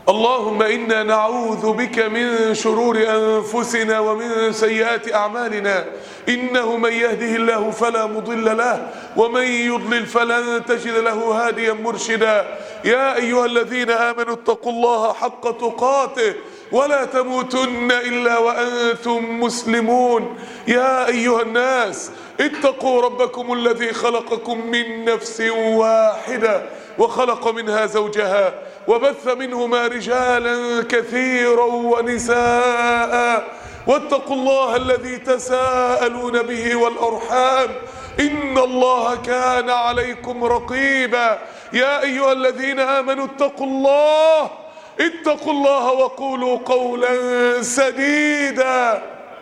اللهم إنا نعوذ بك من شرور أنفسنا ومن سيئات أعمالنا، إنه من يهده الله فلا مضل له ومن يضلل فلن تجد له هاديا مرشدا. يا أيها الذين آمنوا اتقوا الله حق تقاته ولا تموتن إلا وأنتم مسلمون. يا أيها الناس اتقوا ربكم الذي خلقكم من نفس واحدة وخلق منها زوجها وبث منهما رجالا كثيرا ونساء، واتقوا الله الذي تساءلون به والأرحام إن الله كان عليكم رقيبا. يا أيها الذين آمنوا اتقوا الله وقولوا قولا سديدا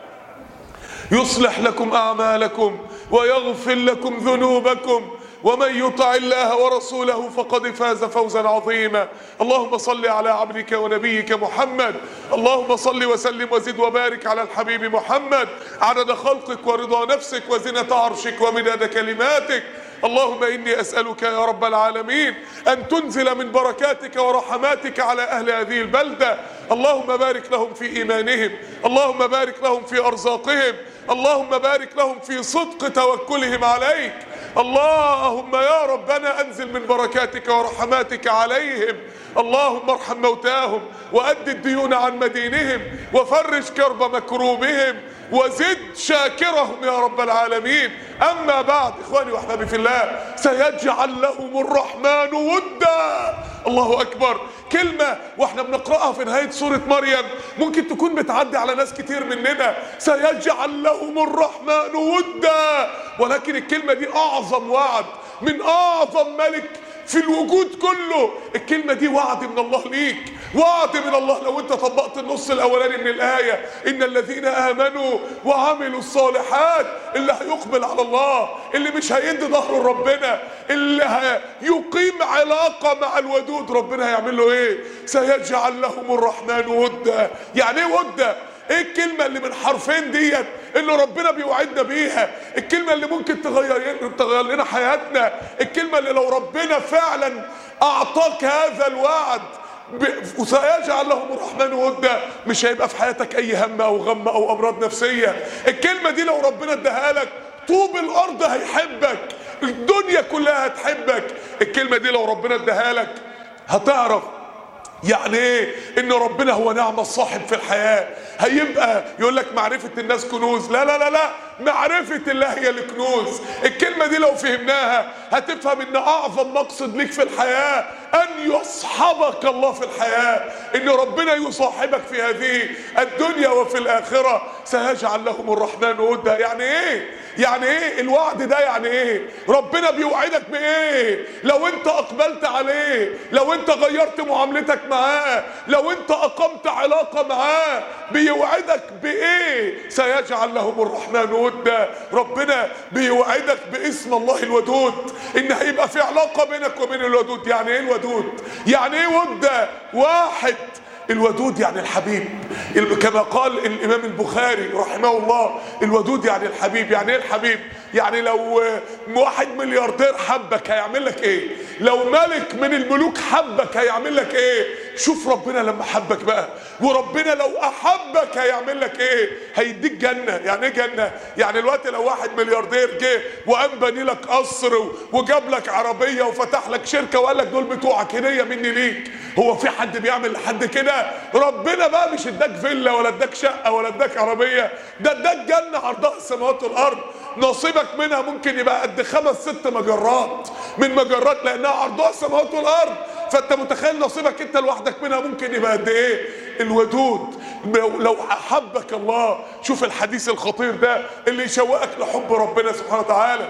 يصلح لكم أعمالكم ويغفر لكم ذنوبكم، ومن يطع الله ورسوله فقد فاز فوزا عظيما. اللهم صل على عبدك ونبيك محمد، اللهم صل وسلم وزد وبارك على الحبيب محمد عدد خلقك ورضا نفسك وزنة عرشك ومداد كلماتك. اللهم إني أسألك يا رب العالمين أن تنزل من بركاتك ورحماتك على أهل هذه البلدة. اللهم بارك لهم في إيمانهم، اللهم بارك لهم في أرزاقهم، اللهم بارك لهم في صدق توكلهم عليك. اللهم يا ربنا أنزل من بركاتك ورحماتك عليهم. اللهم ارحم موتاهم وأد الديون عن مدينهم وفرج كرب مكروبهم وزد شاكرهم يا رب العالمين. أما بعد، إخواني وأحبابي في الله، سيجعل لهم الرحمن ودا. الله أكبر. كلمة واحنا بنقرأها في نهاية سورة مريم ممكن تكون بتعدي على ناس كتير مننا، سيجعل لهم الرحمن ودا، ولكن الكلمة دي أعظم وعد من أعظم ملك في الوجود كله. الكلمة دي وعد من الله ليك، وعد من الله. لو انت طبقت النص الاولاني من الآية، ان الذين آمنوا وعملوا الصالحات، اللي هيقبل على الله، اللي مش هيدي ظهره لربنا، اللي هيقيم علاقة مع الودود، ربنا هيعمل له ايه؟ سيجعل لهم الرحمن ودا. يعني ايه ودا؟ ايه الكلمة اللي من حرفين ديت اللي ربنا بيوعدنا بيها؟ الكلمة اللي ممكن تغير لنا حياتنا، الكلمة اللي لو ربنا فعلا اعطاك هذا الوعد وسيجعل لهم الرحمن ودا، مش هيبقى في حياتك اي هم او غم او امراض نفسية. الكلمة دي لو ربنا اداها لك، طوب الارض هيحبك، الدنيا كلها هتحبك. الكلمة دي لو ربنا اداها لك هتعرف يعني ايه ان ربنا هو نعم الصاحب في الحياة. هيبقى يقول لك معرفة الناس كنوز، لا لا لا لا، معرفة الله هي الكنوز. الكلمة دي لو فهمناها هتفهم ان اعظم مقصد ليك في الحياة ان يصحبك الله في الحياة، ان ربنا يصاحبك في هذه الدنيا وفي الاخرة. سيجعل لهم الرحمن ودا. يعني ايه؟ يعني ايه الوعد ده؟ يعني ايه؟ ربنا بيوعدك بايه؟ لو انت اقبلت عليه، لو انت غيرت معاملتك معاه، لو انت اقمت علاقة معاه، بيوعدك بايه؟ سيجعل لهم الرحمن ودا. ربنا بيوعدك باسم الله الودود، ان هيبقى في علاقة بينك وبين الودود. يعني ايه الودود؟ يعني ايه ودا؟ واحد، الودود يعني الحبيب، كما قال الامام البخاري رحمه الله، الودود يعني الحبيب. يعني ايه الحبيب؟ يعني لو 1 ملياردير حبك هيعمل لك ايه؟ لو ملك من الملوك حبك هيعمل لك ايه؟ شوف ربنا لما حبك بقى، وربنا لو احبك هيعمل لك ايه؟ هيديك جنة. يعني ايه جنة؟ يعني الوقت لو 1 ملياردير جه وقام بني لك قصر وجاب لك عربية وفتح لك شركة وقال لك دول بتوعك هدية مني ليك، هو في حد بيعمل لحد كده؟ ربنا بقى مش اداك فيلا ولا اداك شقة ولا اداك عربية، ده اداك جنة عرضها السماوات والارض، نصيبك منها ممكن يبقى قد 5 6 مجرات من مجرات، لانها عرضها السماوات والارض. فانت متخيل نصيبك انت لوحدك منها ممكن يبقى قد ايه؟ الودود. لو احبك الله، شوف الحديث الخطير ده اللي يشوقك لحب ربنا سبحانه وتعالى،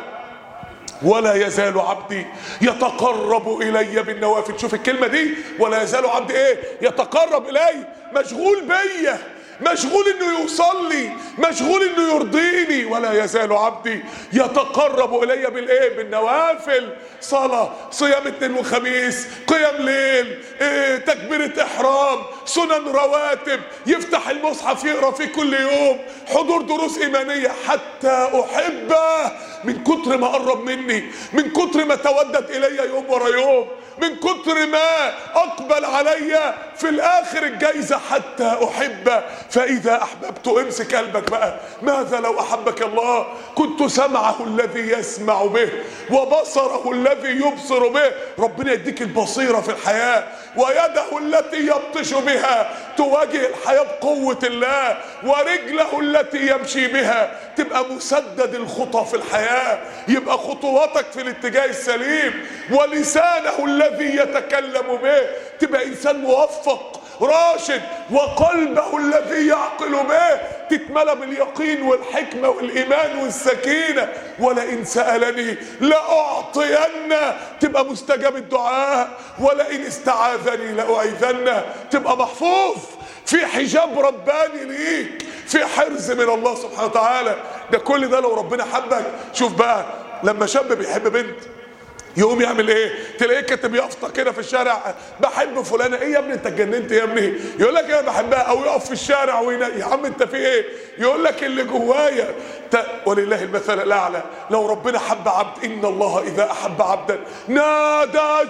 ولا يزال عبدي يتقرب الي بالنوافل. شوف الكلمة دي، ولا يزال عبدي ايه؟ يتقرب الي، مشغول بيا، مشغول انه يوصل لي، مشغول انه يرضيني. ولا يزال عبدي يتقرب الي بالايه؟ بالنوافل. صلاة، صيام اثنين وخميس، قيام ليل، تكبيرة احرام، سنن رواتب، يفتح المصحف يقرا فيه كل يوم، حضور دروس ايمانية حتى احبه. من كتر ما قرب مني، من كتر ما تودد الي يوم ورا يوم، من كتر ما اقبل علي، في الاخر الجايزة حتى احبه. فاذا احببت، امسك قلبك بقى. ماذا لو احبك الله؟ كنت سمعه الذي يسمع به وبصره الذي يبصر به. ربنا يديك البصيرة في الحياة، ويده التي يبطش بها تواجه الحياة بقوة الله، ورجله التي يمشي بها تبقى مسدد الخطى في الحياة، يبقى خطواتك في الاتجاه السليم، ولسانه الذي يتكلم به تبقى انسان موفق راشد، وقلبه الذي يعقل به تتملى باليقين والحكمة والإيمان والسكينة. ولئن سألني لأعطينه تبقى مستجاب الدعاء، ولئن استعاذني لأعيذنه تبقى محفوظ في حجاب رباني ليك، في حرز من الله سبحانه وتعالى. ده كل ده لو ربنا حبك. شوف بقى لما شاب بيحب بنت يقوم يعمل ايه؟ تلاقيه كاتب يافطه كده في الشارع، بحب فلانه. ايه يا ابني انت اتجننت يا ابني؟ يقول لك ايه بحبها. او يقف في الشارع يا عم انت في ايه؟ يقول لك اللي جوايا. ولله المثل الاعلى. لو ربنا حب عبد، ان الله اذا احب عبدا نادى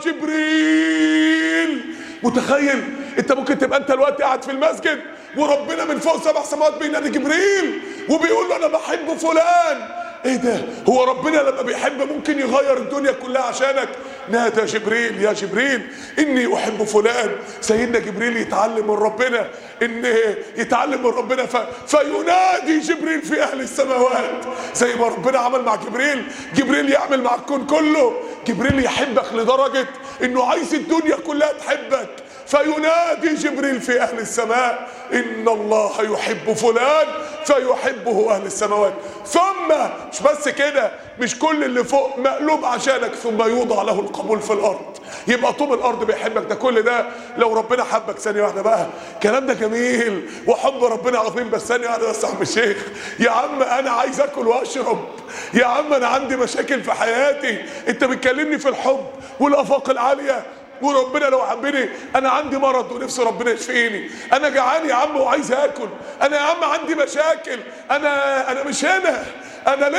جبريل. متخيل؟ انت ممكن تبقى انت الوقت قاعد في المسجد وربنا من فوق 7 سماوات بينادي جبريل وبيقول له انا بحب فلان. ايه ده؟ هو ربنا لما بيحب ممكن يغير الدنيا كلها عشانك؟ نادى جبريل يا جبريل اني احب فلان. سيدنا جبريل يتعلم من ربنا، يتعلم من ربنا فينادي جبريل في اهل السماوات زي ما ربنا عمل مع جبريل. جبريل يعمل مع الكون كله. جبريل يحبك لدرجة انه عايز الدنيا كلها تحبك، فينادي جبريل في اهل السماء ان الله يحب فلان فيحبه اهل السماوات. ثم مش بس كده، مش كل اللي فوق مقلوب عشانك، ثم يوضع له القبول في الارض، يبقى طوب الارض بيحبك. ده كل ده لو ربنا حبك. ثانيه واحده بقى، الكلام ده جميل وحب ربنا عظيم، بس ثانيه واحده بس يا عم الشيخ. يا عم انا عايز اكل واشرب، يا عم انا عندي مشاكل في حياتي، انت بتكلمني في الحب والافاق العاليه، وربنا لو حبني. انا عندي مرض ونفسي ربنا يشفيني، انا جعان يا عم وعايز اكل، انا يا عم عندي مشاكل، انا مش هنا، انا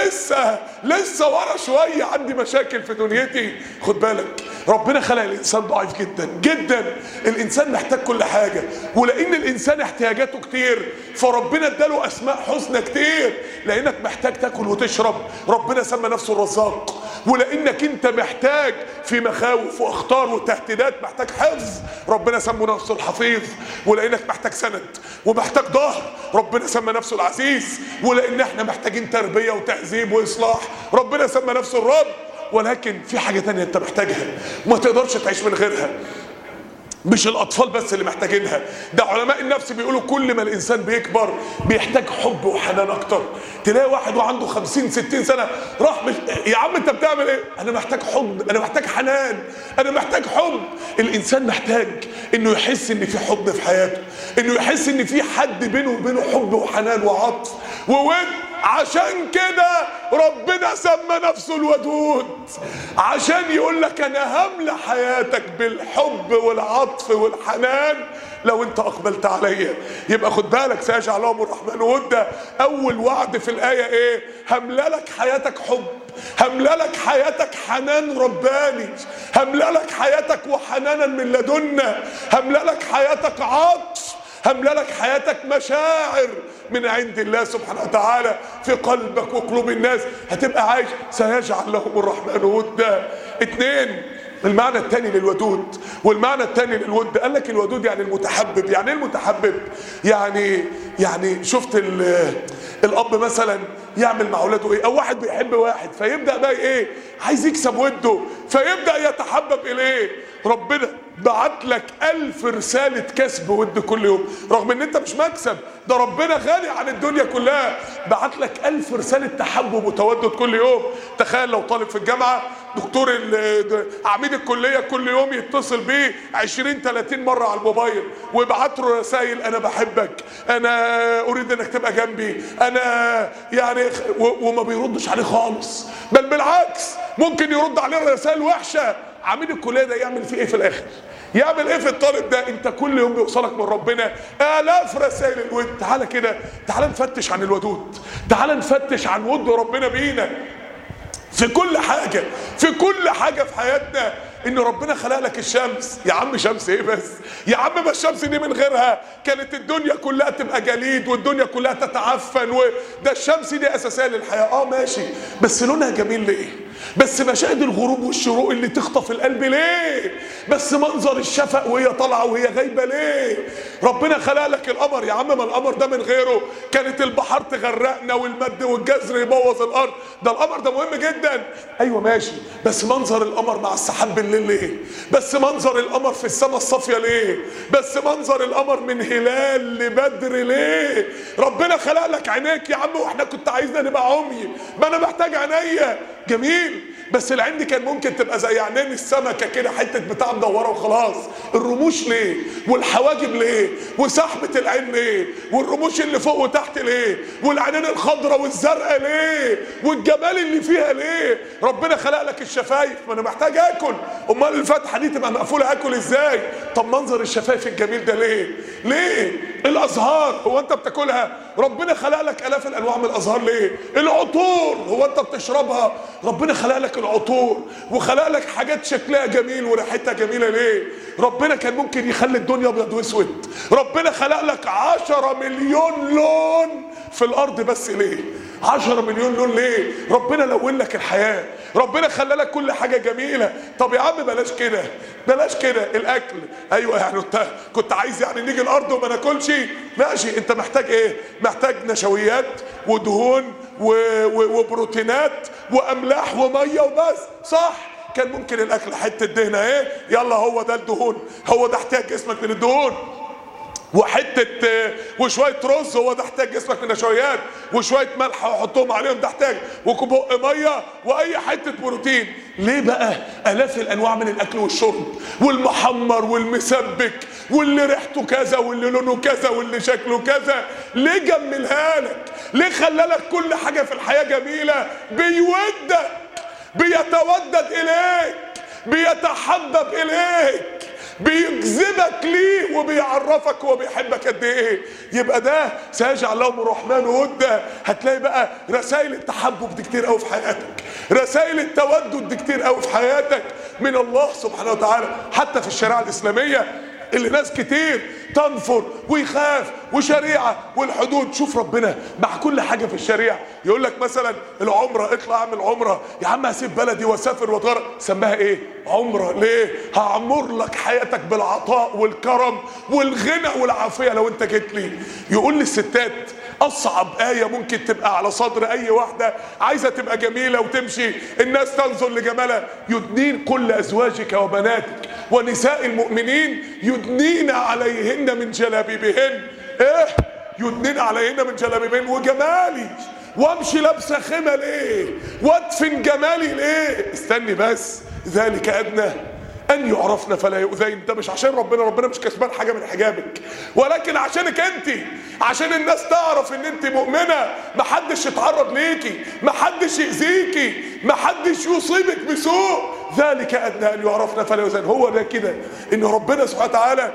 لسه ورا شويه، عندي مشاكل في دنيتي. خد بالك ربنا خلق الانسان ضعيف جدا جدا. الانسان محتاج كل حاجه، ولان الانسان احتياجاته كتير فربنا اداله اسماء حسنى كتير. لانك محتاج تاكل وتشرب ربنا سمى نفسه الرزاق، ولانك انت محتاج في مخاوف واخطار وتهديدات محتاج حفظ ربنا سمى نفسه الحفيظ، ولانك محتاج سند ومحتاج ظهر ربنا سمى نفسه العزيز، ولان احنا محتاجين تربيه وتهذيب واصلاح ربنا سمى نفسه الرب. ولكن في حاجه تانية انت محتاجها وما تقدرش تعيش من غيرها. مش الاطفال بس اللي محتاجينها، ده علماء النفس بيقولوا كل ما الانسان بيكبر بيحتاج حب وحنان اكتر. تلاقي واحد وعنده 50 60 سنه راح يا عم انت بتعمل ايه؟ انا محتاج حب، انا محتاج حنان، انا محتاج حب. الانسان محتاج انه يحس ان في حب في حياته، انه يحس ان في حد بينه وبينه حب وحنان وعطف وود. عشان كده ربنا سمى نفسه الودود، عشان يقول لك انا هملى حياتك بالحب والعطف والحنان لو انت اقبلت عليا. يبقى خد بالك سيجعل لهم الرحمن ودا. اول وعد في الايه ايه؟ هملى لك حياتك حب، هملى لك حياتك حنان رباني، هملى لك حياتك وحنانا من لدنا، هملى لك حياتك عطف، هملى لك حياتك مشاعر من عند الله سبحانه وتعالى في قلبك وقلوب الناس. هتبقى عايش. سيجعل لهم الرحمن ودا. 2 المعنى الثاني للودود والمعنى الثاني للود. قال لك الودود يعني المتحبب. يعني ايه المتحبب؟ يعني شفت الاب مثلا يعمل مع اولاده ايه، او واحد بيحب واحد فيبدا بقى ايه، عايز يكسب وده فيبدا يتحبب اليه. ربنا بعت لك 1000 رسالة كسب ود كل يوم، رغم ان انت مش مكسب، ده ربنا غني عن الدنيا كلها، بعت لك 1000 رسالة تحبب وتودد كل يوم. تخيل لو طالب في الجامعة دكتور عميد الكلية كل يوم يتصل بيه 20-30 مرة على الموبايل ويبعت له رسائل: انا بحبك، انا اريد انك تبقى جنبي، انا يعني وما بيردش عليه خالص، بل بالعكس ممكن يرد عليه رسائل وحشة. عميد الكلية ده يعمل فيه ايه في الاخر؟ يعمل ايه في الطالب ده؟ انت كل يوم بيوصلك من ربنا آلاف رسائل الود. تعالى كده، تعالى نفتش عن الودود، تعالى نفتش عن ود ربنا بينا في كل حاجة، في كل حاجة في حياتنا. ان ربنا خلق لك الشمس، يا عم شمس ايه بس؟ يا عم ما الشمس دي من غيرها كانت الدنيا كلها تبقى جليد والدنيا كلها تتعفن، وده الشمس دي اساسية للحياة. ماشي، بس لونها جميل ليه؟ بس مشاهد الغروب والشروق اللي تخطف القلب ليه؟ بس منظر الشفق وهي طالعه وهي غايبه ليه؟ ربنا خلق لك القمر، يا عم ما القمر ده من غيره كانت البحار تغرقنا والمد والجزر يبوظ الارض، ده القمر ده مهم جدا. ايوه ماشي، بس منظر القمر مع السحاب بالليل ليه؟ بس منظر القمر في السماء الصافيه ليه؟ بس منظر القمر من هلال لبدر ليه؟ ربنا خلق لك عينيك يا عم، واحنا كنت عايزنا نبقى عمي، ما انا محتاج عينيا. جميل، بس العين دي كان ممكن تبقى زي عينين السمكه كده، حته بتاع مدوره وخلاص. الرموش ليه؟ والحواجب ليه؟ وسحبه العين ليه؟ والرموش اللي فوق وتحت ليه؟ والعينين الخضراء والزرقاء ليه؟ والجمال اللي فيها ليه؟ ربنا خلق لك الشفايف، ما انا محتاج اكل، امال الفتحه دي تبقى مقفوله اكل ازاي؟ طب منظر الشفايف الجميل ده ليه؟ ليه؟ الازهار هو انت بتاكلها؟ ربنا خلق لك الاف الانواع من الازهار ليه؟ العطور هو انت بتشربها؟ ربنا خلق لك العطور وخلق لك حاجات شكلها جميل وريحتها جميله ليه؟ ربنا كان ممكن يخلي الدنيا ابيض واسود، ربنا خلق لك 10 مليون لون في الارض بس ليه؟ 10 مليون لون ليه؟ ربنا لون لك الحياه، ربنا خلى لك كل حاجه جميله. طب يا عم بلاش كده، بلاش كده. الاكل ايوه يعني انت كنت عايز يعني نيجي الارض وما ناكلش؟ ماشي، انت محتاج ايه؟ محتاج نشويات ودهون وبروتينات واملاح وميه وبس، صح؟ كان ممكن الاكل حته دهنه ايه، يلا هو ده الدهون، هو ده احتياج جسمك من الدهون، وحته وشويه رز هو ده احتاج جسمك من النشويات، وشويه ملح وحطهم عليهم ده احتاج، وكوبق ميه واي حته بروتين. ليه بقى الاف الانواع من الاكل والشرب، والمحمر والمسبك واللي ريحته كذا واللي لونه كذا واللي شكله كذا؟ ليه جملها لك؟ ليه خلى لك كل حاجه في الحياه جميله؟ بيودك، بيتودد اليك، بيتحبب اليك، بيجذبك ليه، وبيعرفك هو بيحبك قد ايه. يبقى ده سيجعل لهم الرحمن ودا. هتلاقي بقى رسائل التحبب دي كتير قوي في حياتك، رسائل التودد دي كتير قوي في حياتك من الله سبحانه وتعالى. حتى في الشريعه الاسلاميه اللي ناس كتير تنفر ويخاف، وشريعه والحدود. شوف ربنا مع كل حاجه في الشريعه. يقول لك مثلا العمره، اطلع اعمل عمره. يا عم هسيب بلدي واسافر واتغرب، سماها ايه؟ عمره. ليه؟ هعمر لك حياتك بالعطاء والكرم والغنى والعافيه لو انت جيت لي. يقول للستات اصعب ايه ممكن تبقى على صدر اي واحده عايزه تبقى جميله وتمشي الناس تنظر لجمالها: يدنين كل ازواجك وبناتك ونساء المؤمنين يدنين عليهن من جلابيبهن. ايه؟ يدنين عليهن من جلابيبهن. وجمالي وامشي لابسه خيمه ليه؟ وادفن جمالي ليه؟ استني بس، ذلك ادنى ان يعرفنا فلا يؤذين. ده مش عشان ربنا مش كسبان حاجه من حجابك، ولكن عشانك انت، عشان الناس تعرف ان انت مؤمنه، محدش يتعرض ليكي، محدش يأذيكي، محدش يصيبك بسوء. ذلك ادنى ان يعرفنا فلا يؤذين. هو ده كده ان ربنا سبحانه وتعالى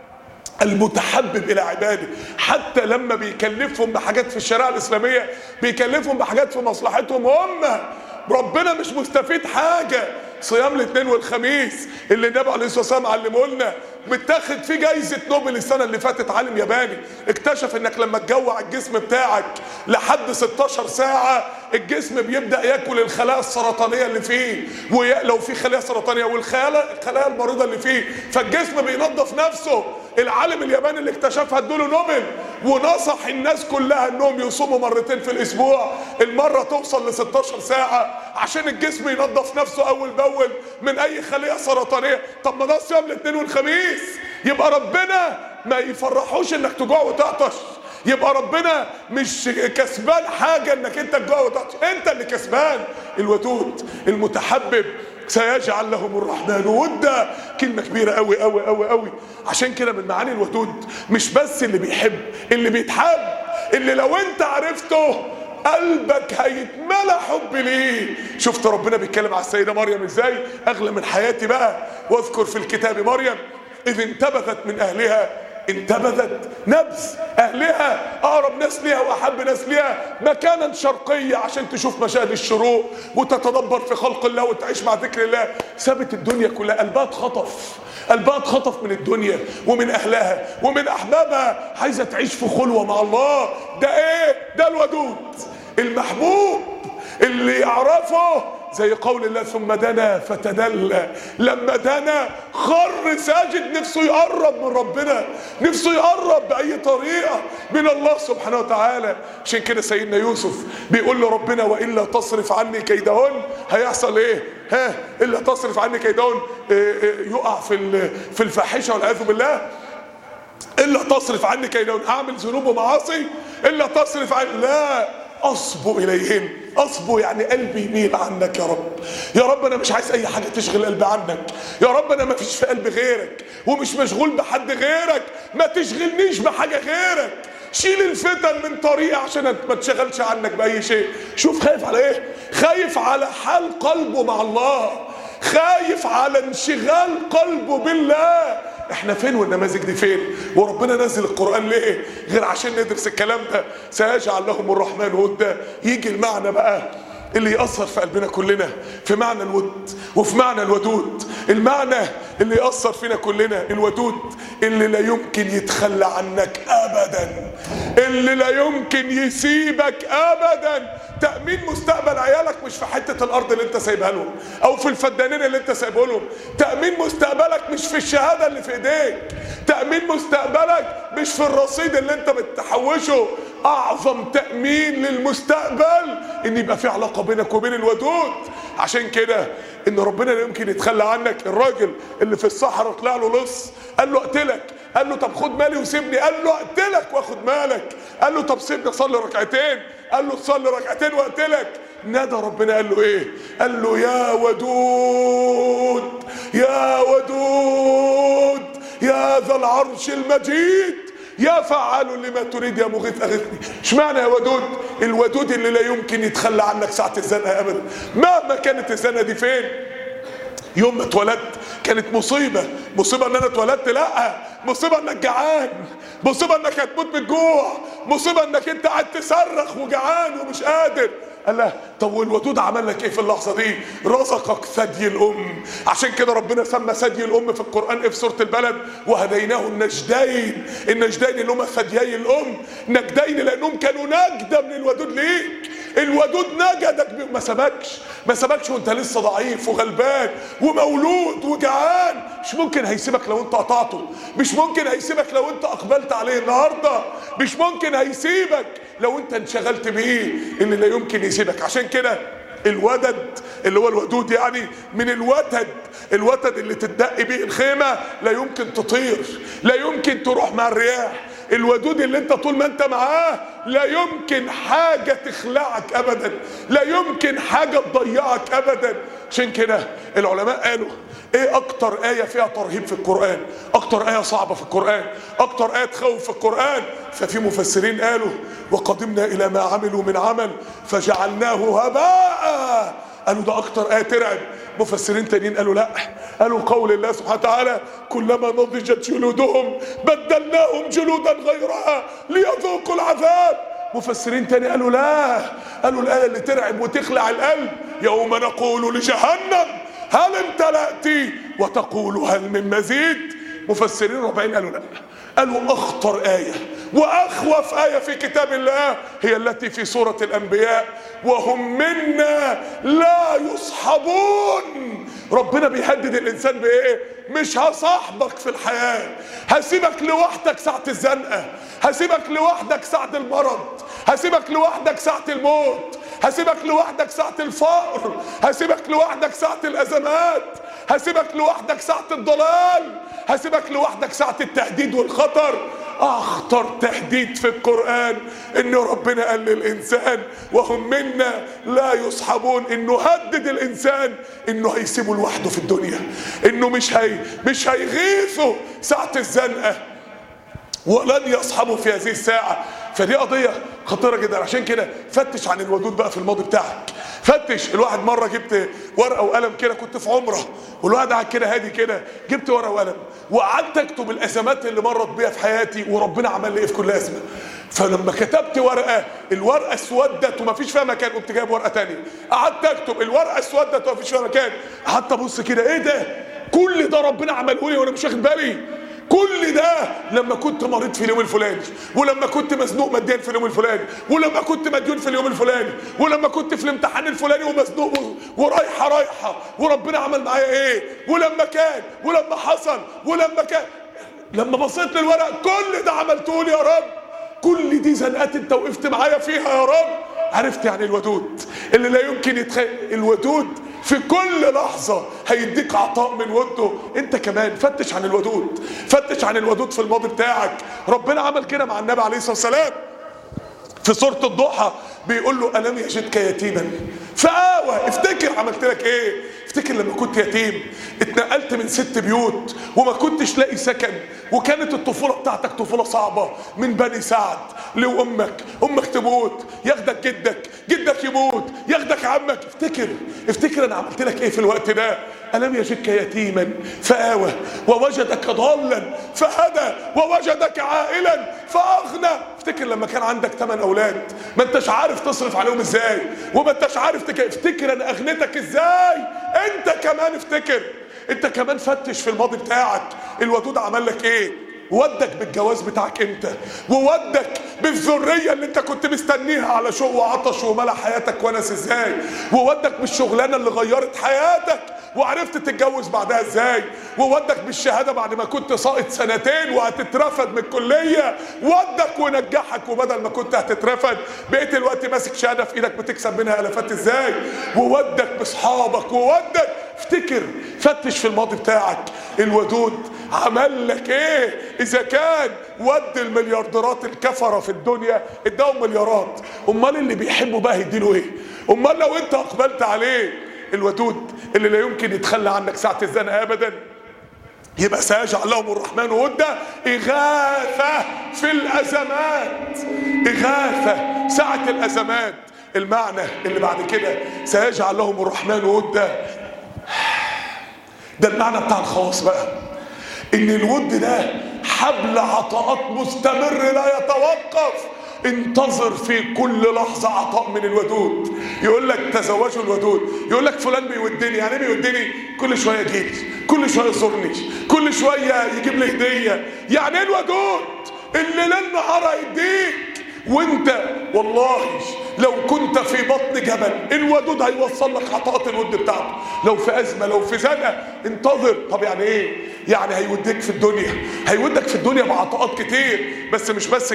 المتحبب الى عباده، حتى لما بيكلفهم بحاجات في الشريعه الاسلاميه بيكلفهم بحاجات في مصلحتهم هم، ربنا مش مستفيد حاجه. صيام الاثنين والخميس اللي النبي عليه الصلاه والسلام علمه لنا متاخد فيه جايزة نوبل السنة اللي فاتت. عالم ياباني اكتشف انك لما تجوع الجسم بتاعك لحد 16 ساعة الجسم بيبدأ ياكل الخلايا السرطانية اللي فيه، ولو في خلايا سرطانية والخلايا المريضة اللي فيه، فالجسم بينظف نفسه. العالم الياباني اللي اكتشفها ادوله نوبل، ونصح الناس كلها انهم يصوموا مرتين في الاسبوع، المرة توصل ل 16 ساعة عشان الجسم ينظف نفسه اول باول من اي خلية سرطانية. طب ما ده صيام الاثنين والخميس، يبقى ربنا ما يفرحوش انك تجوع وتعطش، يبقى ربنا مش كسبان حاجة انك انت تجوع وتعطش، انت اللي كسبان. الودود المتحبب سيجعل لهم الرحمن ودا، كلمة كبيرة قوي قوي قوي قوي. عشان كده من معاني الودود مش بس اللي بيحب، اللي بيتحب، اللي لو انت عرفته قلبك هيتملى حب ليه. شفت ربنا بيتكلم على السيدة مريم ازاي؟ اغلى من حياتي بقى. واذكر في الكتاب مريم اذ انتبذت من اهلها، انتبذت نبذ اهلها، اقرب ناس ليها واحب ناس ليها، مكانا شرقية عشان تشوف مشاهد الشروق وتتدبر في خلق الله وتعيش مع ذكر الله. سابت الدنيا كلها، قلبها اتخطف، قلبها اتخطف من الدنيا ومن اهلها ومن احبابها، عايزة تعيش في خلوة مع الله. ده ايه؟ ده الودود المحبوب اللي يعرفه زي قول الله ثم دنا فتدلى. لما دنا خر ساجد، نفسه يقرب من ربنا، نفسه يقرب بأي طريقة من الله سبحانه وتعالى. عشان كده سيدنا يوسف بيقول له ربنا وإلا تصرف عني كيدهن، هيحصل ايه؟ إلا تصرف عني كيدهن، يقع في الفاحشة والعياذ بالله. إلا تصرف عني كيدهن، أعمل ذنوب ومعاصي، إلا تصرف عني، لا أصبو إليهم. أصبو يعني قلبي يميل عنك يا رب. يا رب أنا مش عايز أي حاجة تشغل قلبي عنك. يا رب أنا ما فيش في قلبي غيرك ومش مشغول بحد غيرك، ما تشغلنيش بحاجة غيرك. شيل الفتن من طريقي عشان ما تشغلش عنك بأي شيء. شوف خايف على إيه؟ خايف على حال قلبه مع الله، خايف على انشغال قلبه بالله. احنا فين والنماذج دي فين؟ وربنا نزل القرآن ليه غير عشان ندرس الكلام ده؟ سيجعل لهم الرحمن ودا. يجي المعنى بقى اللي يأثر في قلبنا كلنا في معنى الود وفي معنى الودود. المعنى اللي يأثر فينا كلنا الودود، اللي لا يمكن يتخلى عنك ابدا، اللي لا يمكن يسيبك ابدا. تأمين مستقبل عيالك مش في حتة الارض اللي انت سايبها لهم او في الفدانين اللي انت سايبه لهم. تأمين مستقبلك مش في الشهادة اللي في ايديك. تأمين مستقبلك مش في الرصيد اللي انت بتحوشه. اعظم تأمين للمستقبل ان يبقى في علاقة بينك وبين الودود. عشان كده ان ربنا لا يمكن يتخلى عنك. الراجل اللي في الصحراء طلع له لص، قال له اقتلك، قال له طب خد مالي وسيبني، قال له اقتلك واخد مالك، قال له طب سيبني اصلي ركعتين، قال له تصلي ركعتين واقتلك. نادى ربنا قال له ايه؟ قال له يا ودود يا ودود يا ذا العرش المجيد يا فعال لما تريد يا مغيث اغثني. اشمعنى يا ودود؟ الودود اللي لا يمكن يتخلى عنك ساعة الزنقة ابدا، مهما كانت الزنقة دي فين. يوم ما اتولدت كانت مصيبة ان انا اتولدت؟ لا، مصيبة انك جعان، مصيبة انك هتموت بالجوع، مصيبة انك انت قاعد تصرخ وجعان ومش قادر. قال له طب والودود عمل لك ايه في اللحظة دي؟ رزقك ثدي الام. عشان كده ربنا سمى ثدي الام في القرآن في سورة البلد وهديناه النجدين. النجدين اللي هم ثديي الام، نجدين لانهم كانوا نجدة من الودود ليك. الودود نجدك، ما سبكش وانت لسه ضعيف وغلبان ومولود وجعان. مش ممكن هيسيبك لو انت قطعته، مش ممكن هيسيبك لو انت اقبلت عليه النهارده، مش ممكن هيسيبك لو انت انشغلت بيه، اللي لا يمكن يسيبك. عشان كده الودد اللي هو الودود يعني من الوتد اللي تدق بيه الخيمة لا يمكن تطير، لا يمكن تروح مع الرياح. الودود اللي انت طول ما انت معاه لا يمكن حاجة تخلعك ابدا، لا يمكن حاجة تضيعك ابدا. عشان كده العلماء قالوا ايه اكتر آية فيها ترهيب في القرآن، اكتر آية صعبة في القرآن، اكتر آية تخوف في القرآن؟ ففي مفسرين قالوا وقدمنا الى ما عملوا من عمل فجعلناه هباء. قالوا ده اكتر آية ترعب. مفسرين تانيين قالوا لا، قالوا قول الله سبحانه وتعالى كلما نضجت جلودهم بدلناهم جلودا غيرها ليذوقوا العذاب. مفسرين تاني قالوا لا، قالوا الآية اللي ترعب وتخلع القلب يوم نقول لجهنم هل امتلأت وتقول هل من مزيد. مفسرين ربعين قالوا لا، قالوا اخطر آية واخوف آية في كتاب الله هي التي في سورة الانبياء، وهم منا لا يصحبون. ربنا بيهدد الانسان بايه؟ مش هصاحبك في الحياة، هسيبك لوحدك ساعة الزنقة، هسيبك لوحدك ساعة المرض، هسيبك لوحدك ساعة الموت، هسيبك لوحدك ساعة الفقر، هسيبك لوحدك ساعة الازمات، هسيبك لوحدك ساعة الضلال، هسيبك لوحدك ساعة التهديد والخطر. اخطر تهديد في القرآن ان ربنا قال للانسان وهم منا لا يصحبون، انه هدد الانسان انه هيسيبه لوحده في الدنيا، انه مش هيغيثه ساعة الزنقة ولن يصحبه في هذه الساعة. فدي قضية خطيرة جدا. عشان كده فتش عن الودود بقى في الماضي بتاعك، فتش. الواحد مرة جبت ورقة وقلم كده، كنت في عمرة والواحد قاعد كده هادي كده، جبت ورقة وقلم وقعدت اكتب الازمات اللي مرت بيها في حياتي وربنا عمل لي ايه في كل ازمة. فلما كتبت ورقة، الورقة اسودت ومفيش فيها مكان، قمت جايب ورقة تانية قعدت اكتب، الورقة اسودت ومفيش فيها مكان، قعدت ابص كده ايه ده؟ كل ده ربنا عمله لي وانا مش واخد بالي؟ كل ده لما كنت مريض في اليوم الفلاني، ولما كنت مزنوق ماديا في اليوم الفلاني، ولما كنت مديون في اليوم الفلاني، ولما كنت في الامتحان الفلاني ومزنوق ورايحه وربنا عمل معايا ايه، ولما كان ولما حصل ولما كان. لما بصيت للورق كل ده عملته لي يا رب، كل دي زنقات انت وقفت معايا فيها يا رب. عرفت يعني الودود اللي لا يمكن يتخيل. الودود في كل لحظة هيديك عطاء من وده. انت كمان فتش عن الودود، فتش عن الودود في الماضي بتاعك. ربنا عمل كده مع النبي عليه الصلاة والسلام في سورة الضحى، بيقول له ألم يجدك يتيما فآوى. افتكر عملت لك ايه، افتكر لما كنت يتيم اتنقلت من 6 بيوت وما كنتش لاقي سكن، وكانت الطفولة بتاعتك طفولة صعبة، من بني سعد امك تموت، ياخدك جدك يموت، ياخدك عمك. افتكر انا عملت لك ايه في الوقت ده. ألم يجدك يتيما فآوى ووجدك ضالا فهدى ووجدك عائلا فأغنى. افتكر لما كان عندك 8 أولاد ما انتش عارف تصرف عليهم ازاي، وما انتش عارف افتكر انا اغنيتك ازاي. انت كمان افتكر، انت كمان فتش في الماضي بتاعك. الودود عمل لك ايه؟ ودك بالجواز بتاعك امتى، وودك بالذريه اللي انت كنت مستنيها على شوق وعطش وملأ حياتك ونس ازاي، وودك بالشغلانه اللي غيرت حياتك وعرفت تتجوز بعدها ازاي، وودك بالشهاده بعد ما كنت ساقط 2 سنين وهتترفد من الكليه، ودك ونجحك وبدل ما كنت هتترفد بقيت دلوقتي ماسك شهاده في ايدك بتكسب منها الافات ازاي، وودك باصحابك، وودك. افتكر، فتش في الماضي بتاعك. الودود عمل لك ايه؟ اذا كان ود المليارديرات الكفره في الدنيا اداهم مليارات، امال اللي بيحبوا بقى هيديله ايه؟ امال لو انت اقبلت عليه. الودود اللي لا يمكن يتخلى عنك ساعه الزنقه ابدا، يبقى سيجعل لهم الرحمن ودا اغاثه في الازمات. اغاثه ساعه الازمات. المعنى اللي بعد كده سيجعل لهم الرحمن ودا، ده المعنى بتاع الخواص بقى، ان الود ده حبل عطاءات مستمر لا يتوقف. انتظر في كل لحظة عطاء من الودود. يقول لك تزوجوا الودود، يقول لك فلان بيودني. يعني ايه بيودني؟ كل شوية يجيلي، كل شوية يزورني، كل شوية يجيب لي هدية. يعني ايه الودود؟ اللي ليل نهار هيديك. وانت والله لو كنت في بطن جبل الودود هيوصل لك عطاءات الود بتاعته. لو في ازمه، لو في زنقه، انتظر. طب يعني ايه؟ يعني هيودك في الدنيا، هيودك في الدنيا بعطاءات كتير. بس مش بس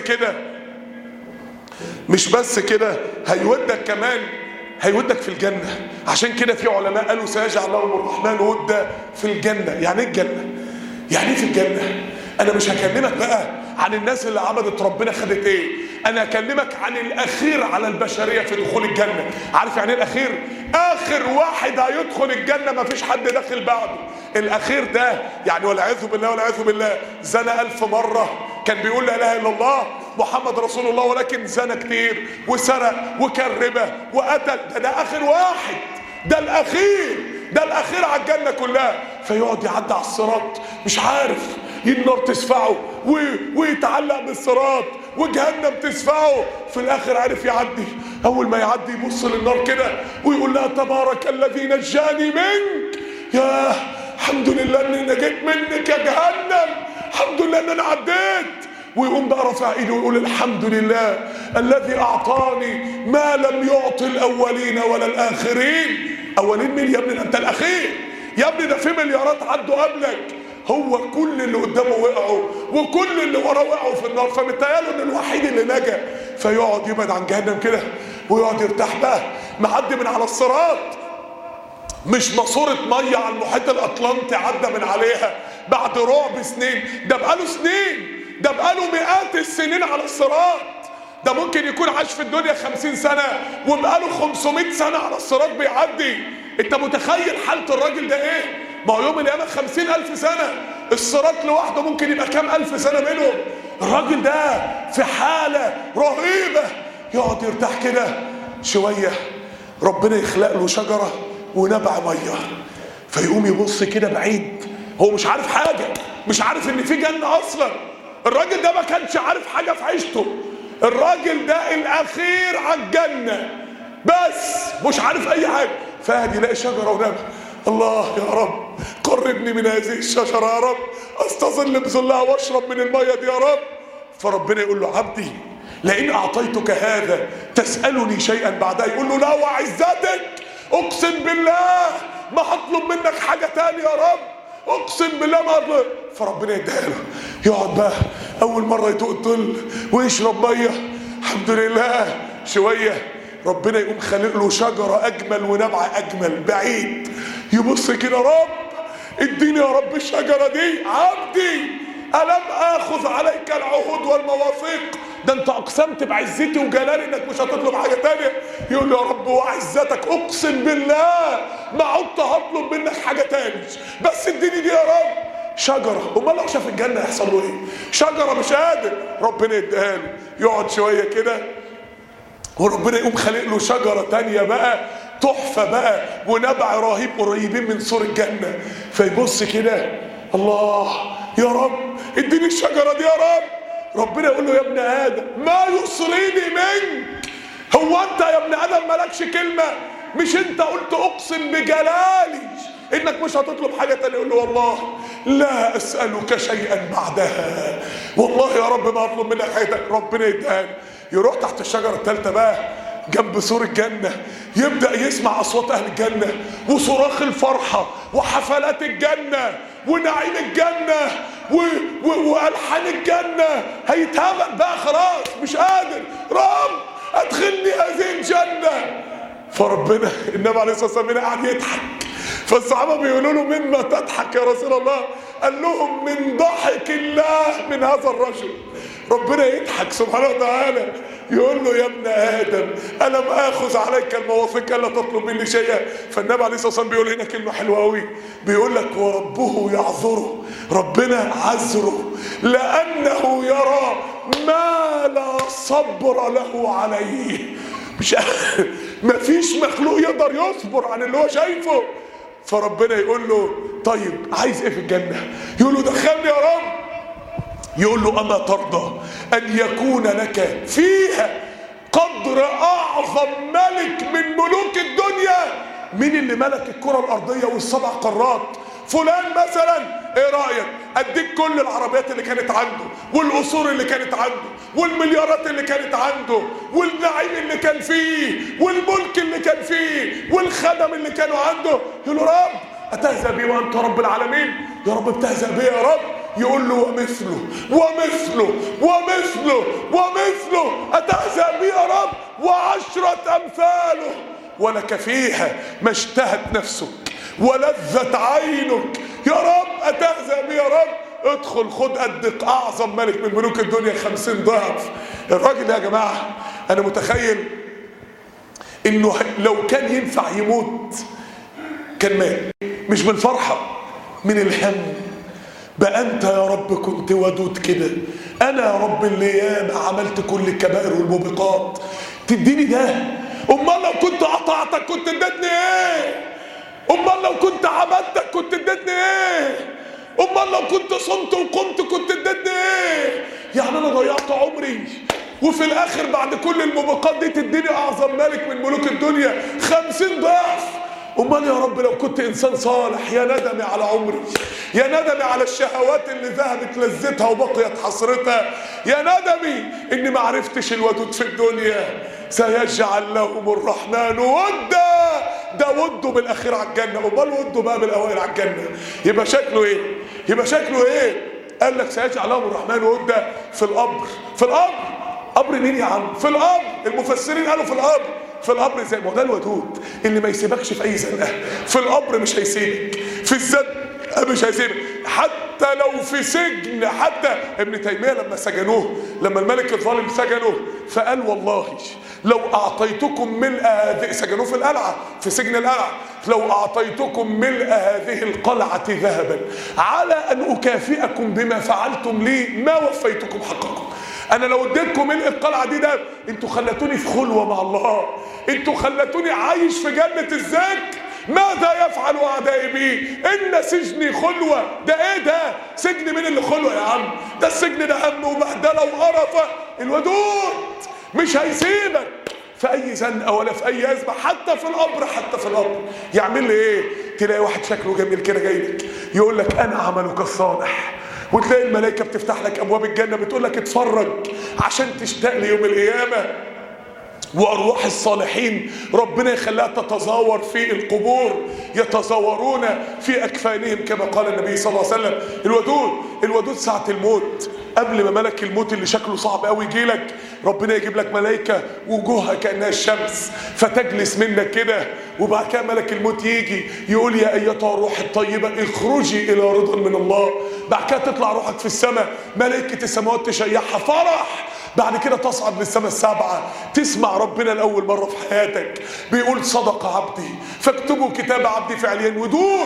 كده، هيودك كمان، هيودك في الجنه. عشان كده في علماء قالوا سيجعل لهم الرحمن ودا في الجنه. يعني ايه الجنه؟ يعني ايه في الجنه؟ انا مش هكلمك بقى عن الناس اللي عبدت ربنا خدت ايه، انا هكلمك عن الاخير على البشريه في دخول الجنه. عارف يعني ايه الاخير؟ اخر واحد هيدخل الجنه مفيش حد داخل بعده. الاخير ده يعني والعياذ بالله زنى 1000 مره، كان بيقول لا اله الا الله محمد رسول الله، ولكن زنى كتير وسرق وكان ربا وقتل. ده اخر واحد، ده الاخير على الجنه كلها. فيقعد يعدي على الصراط مش عارف، النار تسفعه ويتعلق بالصراط وجهنم تسفعه. في الاخر عارف يعدي. اول ما يعدي يبص للنار كده ويقول لها تبارك الذي نجاني منك. ياه الحمد لله اني نجيت منك يا جهنم، الحمد لله ان انا عديت. ويقوم بقى رافع ايده ويقول الحمد لله الذي اعطاني ما لم يعطي الاولين ولا الاخرين. اولين مين يا ابني؟ انت الاخير يا ابني، ده في مليارات عدوا قبلك. هو كل اللي قدامه وقعوا وكل اللي وراه وقعوا في النار، فمتهيأله ان الوحيد اللي نجا. فيقعد يبعد عن جهنم كده ويقعد يرتاح بقى، معدي من على الصراط، مش ماسورة ميه على المحيط الاطلنطي عدى من عليها بعد رعب سنين، ده بقاله سنين، ده بقاله مئات السنين على الصراط. ده ممكن يكون عاش في الدنيا 50 سنة وبقاله 500 سنة على الصراط بيعدي. انت متخيل حالة الراجل ده ايه؟ ما هو يوم القيامة 50,000 سنة، الصراط لوحده ممكن يبقى كام ألف سنة منهم. الراجل ده في حالة رهيبة. يقعد يرتاح كده شوية، ربنا يخلق له شجرة ونبع مية، فيقوم يبص كده بعيد، هو مش عارف حاجة، مش عارف ان في جنة اصلا. الراجل ده ما كانش عارف حاجة في عيشته، الراجل ده الاخير على الجنة بس مش عارف اي حاجة. فهد يلاقي شجرة ونبع، الله يا رب قربني من هذه الشجرة يا رب، استظل بظلها واشرب من المية دي يا رب. فربنا يقول له عبدي لئن اعطيتك هذا تسألني شيئا بعدها. يقول له لا وعزتك اقسم بالله ما هطلب منك حاجة تانية يا رب، اقسم بالله ما هطلب. فربنا يديها له، يقعد بقى اول مرة يدوق الظل ويشرب مية، الحمد لله. شوية ربنا يقوم خالق له شجرة اجمل ونبع اجمل بعيد، يبص كده رب اديني يا رب الشجرة دي، عبدي ألم آخذ عليك العهود والمواثيق، ده انت اقسمت بعزتي وجلالي انك مش هتطلب حاجة تانية. يقول له يا رب وعزتك اقسم بالله ما عدت هطلب منك حاجة تاني، بس اديني دي يا رب. شجرة، امال لو شاف الجنة يحصل له ايه؟ شجرة مش قادر، ربنا يديها له. يقعد شوية كده وربنا يقوم خالق له شجرة تانية بقى تحفة بقى ونبع رهيب قريبين من سور الجنة. فيبص كده الله يا رب اديني الشجرة دي يا رب. ربنا يقول له يا ابن آدم ما يصليني منك، هو انت يا ابن آدم مالكش كلمة؟ مش انت قلت اقسم بجلالي انك مش هتطلب حاجة تانية؟ يقول له والله لا اسألك شيئا بعدها، والله يا رب ما هطلب منك حاجة. ربنا يديها. يروح تحت الشجرة الثالثة بقى جنب سور الجنة، يبدأ يسمع أصوات أهل الجنة وصراخ الفرحة وحفلات الجنة ونعيم الجنة وألحان الجنة. هيتهبل بقى خلاص مش قادر، رب أدخلني هذه الجنة. فربنا النبي عليه الصلاة والسلام قاعد يضحك، فالصحابة بيقولوا له مما تضحك يا رسول الله؟ قال لهم من ضحك الله من هذا الرجل. ربنا يضحك سبحانه وتعالى، يقول له يا ابن آدم ألم آخذ عليك المواثيق ألا تطلب مني شيئا؟ فالنبي عليه الصلاة والسلام بيقول هنا كلمة حلوة أوي، بيقول لك وربه يعذره، ربنا عذره لأنه يرى ما لا صبر له عليه. مش مفيش مخلوق يقدر يصبر عن اللي هو شايفه. فربنا يقول له طيب عايز ايه في الجنة؟ يقول له دخلني يا رب. يقول له أما ترضى أن يكون لك فيها قدر أعظم ملك من ملوك الدنيا؟ مين اللي ملك الكرة الأرضية والسبع قارات؟ فلان مثلا، ايه رأيك اديك كل العربيات اللي كانت عنده والقصور اللي كانت عنده والمليارات اللي كانت عنده والنعيم اللي كان فيه والملك اللي كان فيه والخدم اللي كانوا عنده. يقول له رب أتهزأ بي وأنت رب العالمين؟ يا رب بتهزأ بي يا رب؟ يقول له ومثله ومثله ومثله ومثله أتهزأ بي يا رب وعشرة أمثاله ولك فيها ما اشتهت نفسك ولذت عينك. يا رب أتهزأ بي يا رب؟ ادخل خد قدك أعظم ملك من ملوك الدنيا 50 ضعف. الراجل ده يا جماعة أنا متخيل إنه لو كان ينفع يموت كان مات، مش من الفرحة، من الهم. بقى انت يا رب كنت ودود كده، انا يا رب اللي ياما عملت كل الكبائر والموبقات تديني ده؟ امال لو كنت قطعتك كنت اديتني ايه؟ امال لو كنت عبدتك كنت اديتني ايه؟ امال لو كنت صمت وقمت كنت اديتني ايه؟ يعني انا ضيعت عمري وفي الاخر بعد كل الموبقات دي تديني اعظم ملك من ملوك الدنيا 50 ضعف؟ امال يا رب لو كنت انسان صالح، يا ندمي على عمري، يا ندمي على الشهوات اللي ذهبت لذتها وبقيت حسرتها، يا ندمي اني ما عرفتش الودود في الدنيا. سيجعل لهم الرحمن ودا، ده وده بالاخير على الجنه، امال وده بقى بالاوائل على الجنه يبقى شكله ايه؟ يبقى شكله ايه؟ قال لك سيجعل لهم الرحمن ودا في القبر. في القبر؟ قبر مين يا عم؟ في القبر. المفسرين قالوا في القبر. في القبر ازاي؟ ما هو ده الودود اللي ما يسيبكش في اي زنقه. في القبر مش هيسيبك، في الزنقه مش هيسيبك، حتى لو في سجن. حتى ابن تيميه لما سجنوه، لما الملك الظالم سجنه، فقال والله لو اعطيتكم ملء هذه، سجنوه في القلعه، في سجن القلعه، لو اعطيتكم ملء هذه القلعه ذهبا على ان اكافئكم بما فعلتم لي ما وفيتكم حقكم. انا لو اديتكم ملء القلعه دي، ده انتوا خلتوني في خلوه مع الله، انتوا خلتوني عايش في جنه الذكر. ماذا يفعل اعدائي بي؟ ان سجني خلوه. ده ايه ده؟ سجن مين اللي خلوه يا عم؟ ده السجن ده هم وبهدله وقرفه. الودود مش هيسيبك في اي زنقه ولا في اي ازمه، حتى في القبر. حتى في القبر يعمل لي ايه؟ تلاقي واحد شكله جميل كده جاي لك يقول لك انا عملك الصالح، وتلاقي الملائكه بتفتح لك ابواب الجنه بتقول لك اتفرج عشان تشتاق ليوم القيامه. وارواح الصالحين ربنا يخليها تتزاور في القبور، يتزاورون في اكفانهم كما قال النبي صلى الله عليه وسلم. الودود ساعه الموت، قبل ما ملك الموت اللي شكله صعب قوي يجي لك، ربنا يجيب لك ملائكه وجوهها كانها الشمس فتجلس منك كده، وبعد كده ملك الموت يجي يقول يا ايتها الروح الطيبه اخرجي الى رضا من الله. بعد كده تطلع روحك في السماء، ملائكه السماوات تشيعها فرح. بعد كده تصعد للسماء السابعه، تسمع ربنا لاول مره في حياتك بيقول صدق عبدي فاكتبوا كتاب عبدي في عليين.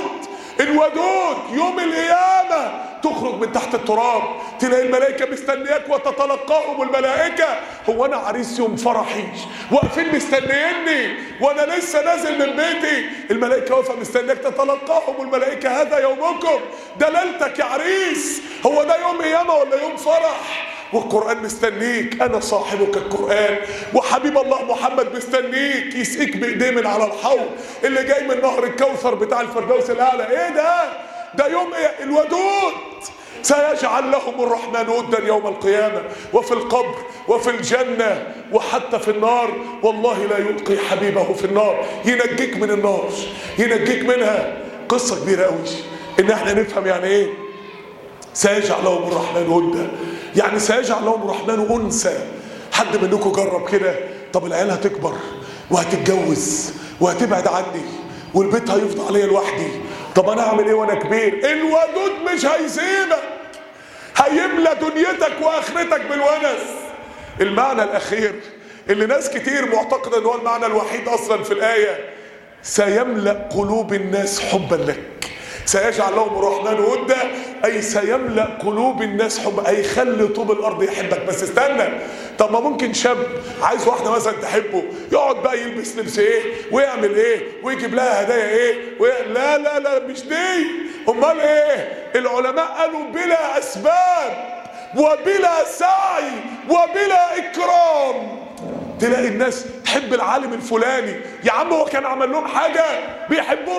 الودود يوم القيامه تخرج من تحت التراب، تلاقي الملائكه مستنياك وتتلقاهم الملائكه. هو انا عريس يوم فرحي واقفين مستنيني وانا لسه نازل من بيتي، الملائكه واقفه مستنياك تتلقاهم الملائكه هذا يومكم، ده ليلتك يا عريس. هو ده يوم قيامه ولا يوم فرح؟ والقرآن مستنيك، أنا صاحبك القرآن، وحبيب الله محمد مستنيك يسقيك بإيديه من على الحوض اللي جاي من نهر الكوثر بتاع الفردوس الأعلى. إيه ده؟ ده يوم إيه؟ الودود. سيجعل لهم الرحمن ودا يوم القيامة، وفي القبر، وفي الجنة، وحتى في النار. والله لا يلقي حبيبه في النار، ينجيك من النار، ينجيك منها. قصة كبيرة قوي إن احنا نفهم يعني إيه سيجعل لهم الرحمن ودا. يعني سيجعل لهم الرحمن أنثى. حد منكم جرب كده؟ طب العيال هتكبر وهتتجوز وهتبعد عني والبيت هيفضل عليا لوحدي، طب انا اعمل ايه وانا كبير؟ الودود مش هيسيبك، هيملى دنيتك واخرتك بالونس. المعنى الاخير اللي ناس كتير معتقده ان هو المعنى الوحيد اصلا في الايه، سيملأ قلوب الناس حبا لك. سيجعل لهم الرحمن ودا، اي سيملأ قلوب الناس حب، اي خلي طوب الارض يحبك. بس استنى، طب ما ممكن شاب عايز واحده مثلا تحبه يقعد بقى يلبس لبس ايه ويعمل ايه ويجيب لها هدايا ايه لا لا لا مش دي. امال ايه؟ العلماء قالوا بلا اسباب وبلا سعي وبلا اكرام. تلاقي الناس تحب العالم الفلاني، يا عم هو كان عمل لهم حاجه؟ بيحبوا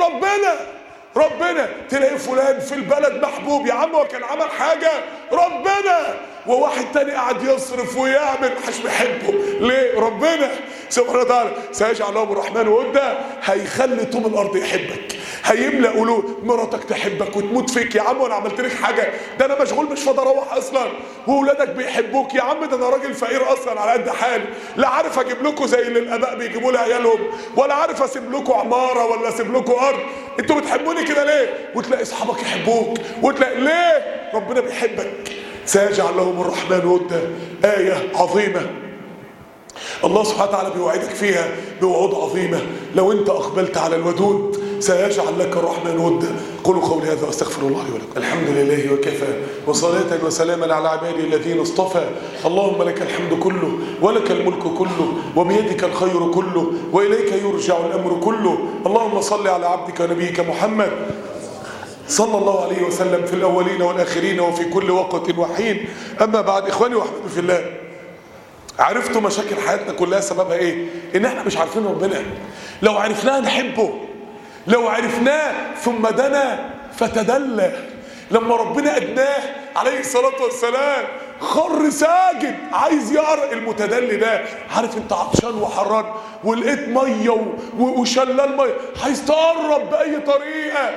ربنا. تلاقي فلان في البلد محبوب، يا عم هو كان عمل حاجه؟ ربنا. وواحد تاني قاعد يصرف ويعمل مش بيحبه، ليه؟ ربنا سبحانه وتعالى. سيجعل لهم الرحمن ودا، هيخلي طوب الارض يحبك، هيملأ قلوب مراتك تحبك وتموت فيك. يا عم وانا عملت لك حاجه؟ ده انا مشغول مش فاضي اروح اصلا. واولادك بيحبوك، يا عم ده انا راجل فقير اصلا على قد حالي، لا عارف اجيب لكم زي اللي الاباء بيجيبوا لعيالهم، ولا عارف اسيب لكم عماره ولا اسيب لكم ارض. انتوا بتحبوني كده ليه؟ وتلاقي اصحابك يحبوك، وتلاقي ليه؟ ربنا بيحبك. سيجعل لهم الرحمن ودا، آية عظيمة الله سبحانه وتعالى بيوعدك فيها بوعود عظيمة. لو انت اقبلت على الودود سيجعل لك الرحمن ودا. قولوا قولي هذا واستغفر الله لي ولكم. الحمد لله وكفى، وصلاة وسلاما على عباده الذين اصطفى. اللهم لك الحمد كله ولك الملك كله وبيدك الخير كله وإليك يرجع الأمر كله. اللهم صل على عبدك ونبيك محمد صلى الله عليه وسلم في الأولين والآخرين وفي كل وقت وحين. أما بعد، إخواني وأحبابي في الله، عرفتوا مشاكل حياتنا كلها سببها إيه؟ إن إحنا مش عارفين ربنا. لو عرفناه نحبه، لو عرفناه ثم دنا فتدلى. لما ربنا أدناه عليه الصلاة والسلام خر ساجد عايز يعرق. المتدلي ده عارف انت عطشان وحران ولقيت ميه وشلال ميه، عايز تقرب بأي طريقة.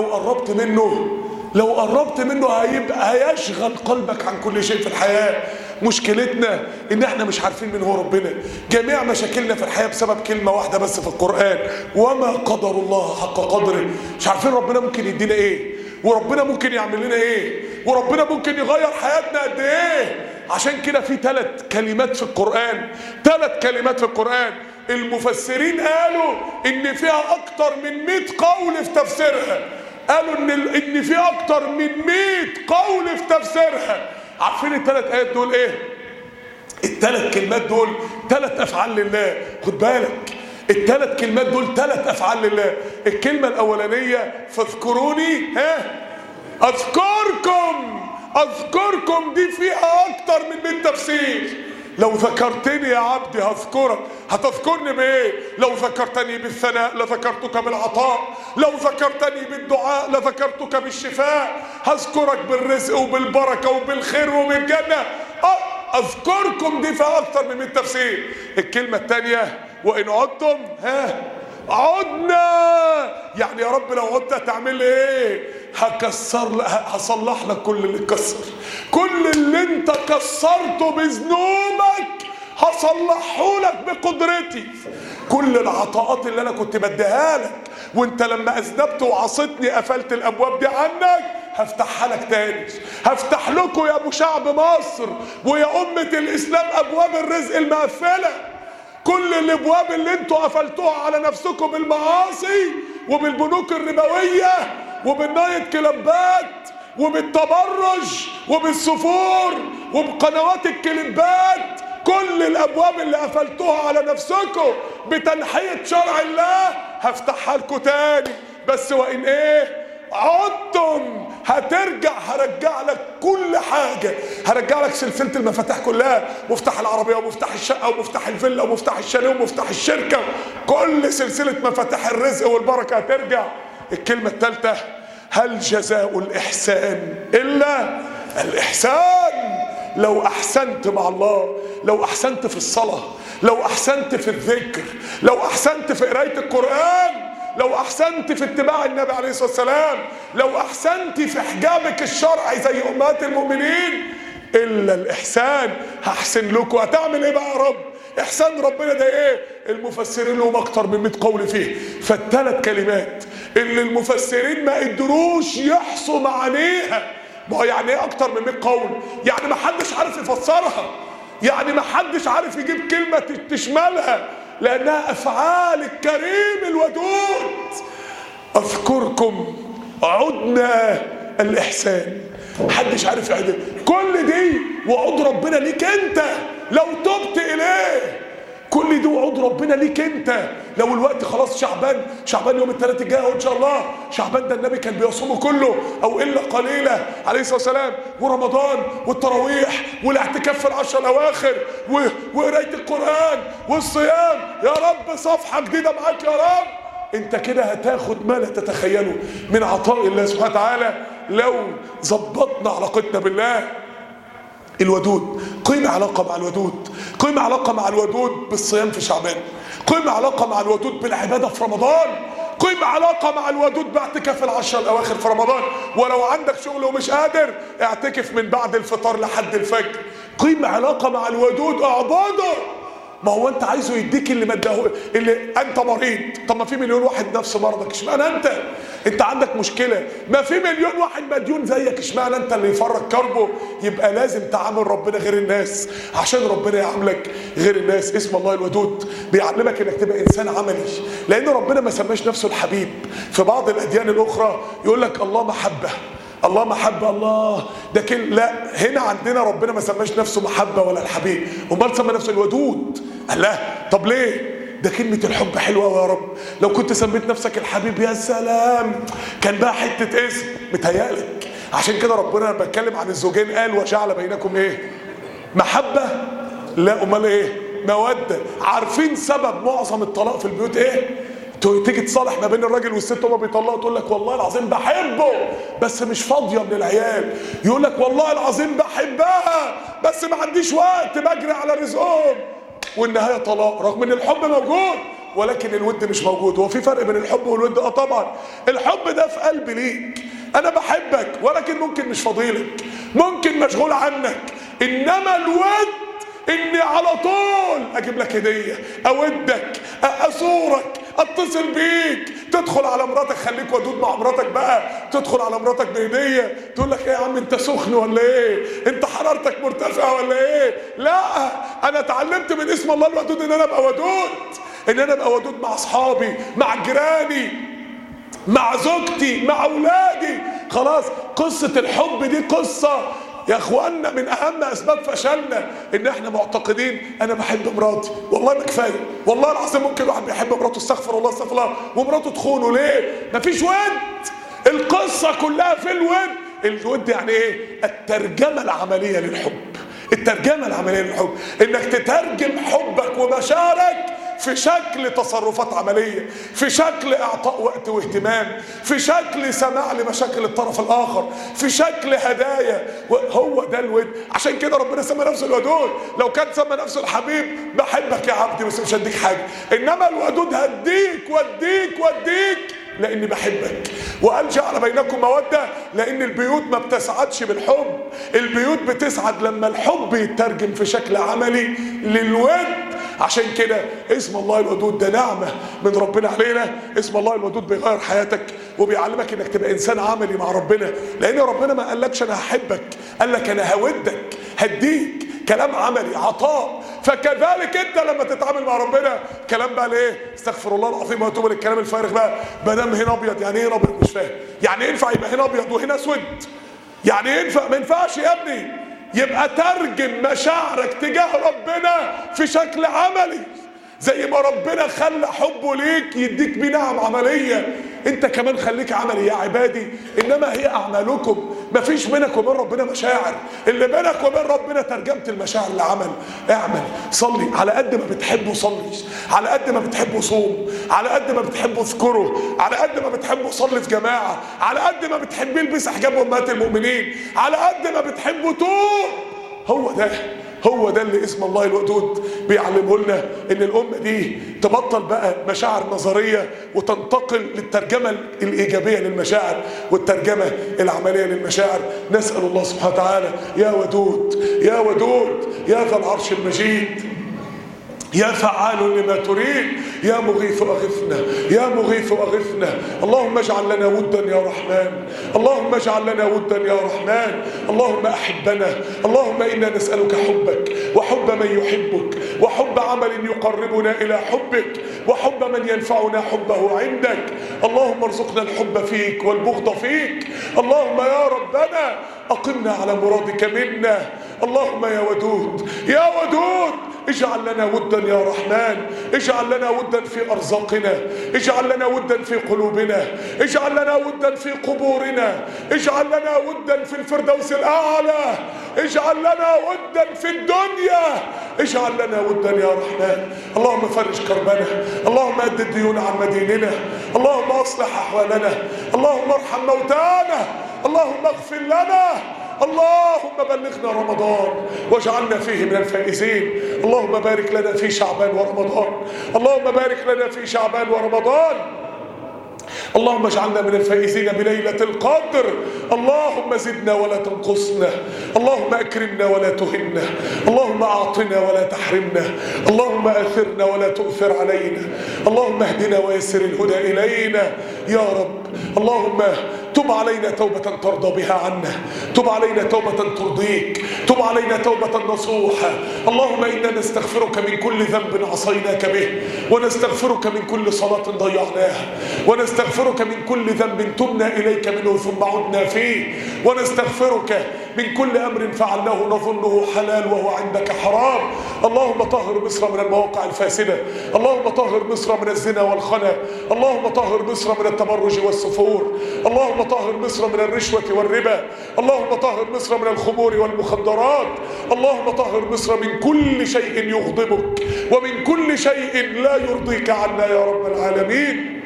لو قربت منه هيشغل قلبك عن كل شيء في الحياة. مشكلتنا ان احنا مش عارفين من هو ربنا. جميع مشاكلنا في الحياة بسبب كلمة واحدة بس في القرآن: وما قدر الله حق قدره. مش عارفين ربنا ممكن يدينا ايه، وربنا ممكن يعمل لنا ايه، وربنا ممكن يغير حياتنا قد ايه. عشان كده في 3 كلمات في القرآن، 3 كلمات في القرآن المفسرين قالوا ان فيها اكتر من 100 قول في تفسيرها. قالوا ان في اكتر من 100 قول في تفسيرها. عارفين ال3 آيات دول ايه؟ ال3 كلمات دول 3 افعال لله. خد بالك، ال3 كلمات دول 3 افعال لله. الكلمة الاولانية فاذكروني اذكركم. اذكركم دي فيها اكتر من 100 تفسير. لو ذكرتني يا عبدي هذكرك. هتذكرني بايه؟ لو ذكرتني بالثناء لذكرتك بالعطاء، لو ذكرتني بالدعاء لذكرتك بالشفاء، هذكرك بالرزق وبالبركة وبالخير وبالجنة. اذكركم دي فيها اكتر من 100 تفسير. الكلمة الثانية وان عدتم عدنا. يعني يا رب لو عدت هتعمل لي ايه؟ هصلح لك كل اللي اتكسر، كل اللي انت كسرته بذنوبك هصلحه لك بقدرتي. كل العطاءات اللي انا كنت بديها لك وانت لما اذنبت وعصيتني قفلت الابواب دي عنك، هفتحها لك تاني. هفتح لكم يا ابو شعب مصر ويا امة الاسلام ابواب الرزق المقفلة. كل الابواب اللي انتوا قفلتوها على نفسكم بالمعاصي وبالبنوك الربوية وبالنايت كلابات وبالتبرج وبالسفور وبقنوات الكليبات، كل الابواب اللي قفلتوها على نفسكم بتنحية شرع الله هفتحها لكم تاني. بس وان ايه عدتم هرجع لك كل حاجة. هرجع لك سلسلة المفاتيح كلها، مفتاح العربية ومفتاح الشقة ومفتاح الفيلا ومفتاح الشاليه ومفتاح الشركة، كل سلسلة مفاتيح الرزق والبركة هترجع. الكلمة الثالثة هل جزاء الإحسان إلا الإحسان. لو أحسنت مع الله، لو أحسنت في الصلاة، لو أحسنت في الذكر، لو أحسنت في قراية القرآن، لو أحسنت في اتباع النبي عليه الصلاة والسلام، لو أحسنت في حجابك الشرعي زي أمهات المؤمنين، إلا الإحسان هحسن لكم. هتعمل إيه بقى يا رب؟ إحسان ربنا ده إيه؟ المفسرين لهم أكتر من 100 قول فيه. فال3 كلمات اللي المفسرين ما قدروش يحصوا معانيها. ما هو يعني إيه أكتر من 100 قول؟ يعني ما حدش عارف يفسرها، يعني ما حدش عارف يجيب كلمة تشملها، لأنها أفعال الكريم الودود. أذكركم عدنا الإحسان. محدش عارف يعدل كل دي وعود ربنا ليك انت لو تبت إليه. كل دي وعود ربنا ليك انت. لو الوقت خلاص شعبان يوم الثلاث الجاي اهو ان شاء الله. شعبان ده النبي كان بيصومه كله او الا قليله عليه الصلاه والسلام، ورمضان والتراويح والاعتكاف في العشر الاواخر وقرايه القران والصيام. يا رب صفحه جديده معاك يا رب. انت كده هتاخد ما لا تتخيله من عطاء الله سبحانه وتعالى لو ظبطنا علاقتنا بالله الودود. قيم علاقة مع الودود، قيم علاقة مع الودود بالصيام في شعبان، قيم علاقة مع الودود بالعبادة في رمضان، قيم علاقة مع الودود باعتكاف العشر الأواخر في رمضان. ولو عندك شغل ومش قادر اعتكف من بعد الفطار لحد الفجر. قيم علاقة مع الودود، اعبده. ما هو انت عايزه يديك اللي انت مريض. طب ما في مليون واحد نفس مرضك، اشمعنى انت عندك مشكله؟ ما في مليون واحد مديون زيك، اشمعنى انت اللي يفرج كربه؟ يبقى لازم تعامل ربنا غير الناس عشان ربنا يعاملك غير الناس. اسم الله الودود بيعلمك انك تبقى انسان عملي، لان ربنا ما سماش نفسه الحبيب. في بعض الاديان الاخرى يقول لك الله محبه، الله محبة، الله ده لا، هنا عندنا ربنا ما سماش نفسه محبة ولا الحبيب، امال سمى نفسه الودود. الله، طب ليه؟ ده كلمة الحب حلوة يا رب. لو كنت سميت نفسك الحبيب يا سلام، كان بقى حتة اسم متهيألك. عشان كده ربنا لما بيتكلم عن الزوجين قال وجعل بينكم ايه؟ محبة؟ لا، امال ايه؟ مودة. عارفين سبب معظم الطلاق في البيوت ايه؟ تيجي تصالح ما بين الراجل والست وما بيطلقوا، تقول لك والله العظيم بحبه بس مش فاضيه من العيال، يقول لك والله العظيم بحبها بس ما عنديش وقت بجري على رزقهم، والنهايه طلاق رغم ان الحب موجود ولكن الود مش موجود. هو في فرق بين الحب والود؟ طبعا. الحب ده في قلبي ليك، انا بحبك ولكن ممكن مش فاضيلك، ممكن مشغول عنك، انما الود اني على طول اجيب لك هديه، اودك، ازورك، اتصل بيك، تدخل على مراتك، خليك ودود مع مراتك بقى، تدخل على مراتك بهديه، تقول لك ايه يا عم انت سخن ولا ايه؟ انت حرارتك مرتفعه ولا ايه؟ لا، انا اتعلمت من اسم الله الودود ان انا ابقى ودود، ان انا ابقى ودود مع اصحابي، مع جيراني، مع زوجتي، مع اولادي. خلاص، قصه الحب دي قصه يا اخوانا من اهم اسباب فشلنا، ان احنا معتقدين انا بحب مراتي، والله ما كفايه، والله العظيم ممكن واحد بيحب مراته، استغفر الله استغفر الله، ومراته تخونه، ليه؟ مفيش ود. القصه كلها في الود. الود يعني ايه؟ الترجمه العمليه للحب، الترجمه العمليه للحب، انك تترجم حبك ومشاعرك في شكل تصرفات عملية، في شكل اعطاء وقت واهتمام، في شكل سماع لمشاكل الطرف الاخر، في شكل هدايا. هو ده الود. عشان كده ربنا سمى نفسه الودود. لو كان سمى نفسه الحبيب بحبك يا عبدي بس مش هديك حاجة، انما الودود هديك وديك وديك لاني بحبك. وقال جعل بينكم مودة، لان البيوت ما بتسعدش بالحب، البيوت بتسعد لما الحب يترجم في شكل عملي للود. عشان كده اسم الله الودود ده نعمة من ربنا علينا. اسم الله الودود بيغير حياتك وبيعلمك انك تبقى انسان عملي مع ربنا، لان ربنا ما قالكش انا هحبك، قال لك انا هودك، هديك، كلام عملي، عطاء. فكذلك انت لما تتعامل مع ربنا، كلام بقى ليه؟ استغفر الله العظيم واتوب للكلام الفارغ بقى. ما دام هنا ابيض، يعني ايه هنا ابيض؟ مش فاهم. يعني ينفع يبقى هنا ابيض وهنا اسود؟ يعني ينفع؟ ما ينفعش يا ابني. يبقى ترجم مشاعرك تجاه ربنا في شكل عملي، زي ما ربنا خلى حبه ليك يديك بيه نعم عملية، انت كمان خليك عملي يا عبادي. انما هي اعمالكم، مفيش بينك وبين ربنا مشاعر، اللي بينك وبين ربنا ترجمت المشاعر لعمل. اعمل، صلي على قد ما بتحبه، صلي على قد ما بتحبه، صوم على قد ما بتحبه، اذكره على قد ما بتحبه، صلي في جماعة على قد ما بتحبيه، البس حجاب امهات المؤمنين على قد ما بتحبه، توب. هو ده اللي اسم الله الودود بيعلمه لنا، ان الامه دي تبطل بقى مشاعر نظريه وتنتقل للترجمه الايجابيه للمشاعر والترجمه العمليه للمشاعر. نسال الله سبحانه وتعالى يا ودود يا ودود يا ذا العرش المجيد يا فعال لما تريد يا مغيث أغثنا يا مغيث أغثنا. اللهم اجعل لنا ودا يا رحمن، اللهم اجعل لنا ودا يا رحمن. اللهم أحبنا، اللهم إنا نسألك حبك وحب من يحبك وحب عمل يقربنا إلى حبك وحب من ينفعنا حبه عندك. اللهم ارزقنا الحب فيك والبغض فيك. اللهم يا ربنا أقمنا على مرادك منا. اللهم يا ودود يا ودود اجعل لنا ودا يا رحمن، اجعل لنا ودا في أرزاقنا، اجعل لنا ودا في قلوبنا، اجعل لنا ودا في قبورنا، اجعل لنا ودا في الفردوس الأعلى، اجعل لنا ودا في الدنيا، اجعل لنا ودا يا رحمن. اللهم فرج كربنا، اللهم أد الديون عن مديننا، اللهم أصلح أحوالنا، اللهم ارحم موتانا، اللهم اغفر لنا، اللهم بلغنا رمضان واجعلنا فيه من الفائزين. اللهم بارك لنا في شعبان ورمضان، اللهم بارك لنا في شعبان ورمضان. اللهم اجعلنا من الفائزين بليلة القدر. اللهم زدنا ولا تنقصنا، اللهم أكرمنا ولا تهنا، اللهم أعطنا ولا تحرمنا، اللهم أثرنا ولا تؤثر علينا، اللهم اهدنا ويسر الهدى إلينا يا رب. اللهم تب علينا توبة ترضى بها عنا، تب علينا توبة ترضيك، تب علينا توبة نصوحة. اللهم إنا نستغفرك من كل ذنب عصيناك به، ونستغفرك من كل صلاة ضيعناها، ونستغفرك من كل ذنب تبنا إليك منه ثم عدنا فيه، ونستغفرك من كل أمر فعلناه نظنه حلال وهو عندك حرام. اللهم طهر مصر من المواقع الفاسدة، اللهم طهر مصر من الزنا والخنا، اللهم طهر مصر من التبرج والسفور، اللهم طهر مصر من الرشوة والربا، اللهم طهر مصر من الخمور والمخدرات، اللهم طهر مصر من كل شيء يغضبك ومن كل شيء لا يرضيك عنا يا رب العالمين.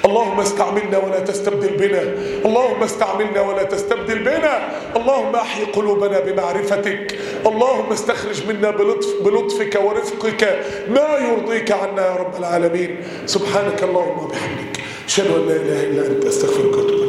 اللهم استعملنا ولا تستبدل بنا، اللهم استعملنا ولا تستبدل بنا. اللهم احي قلوبنا بمعرفتك، اللهم استخرج منا بلطفك ورفقك ما يرضيك عنا يا رب العالمين. سبحانك اللهم وبحمدك، اشهد ان لا اله الا انت، استغفرك واتوب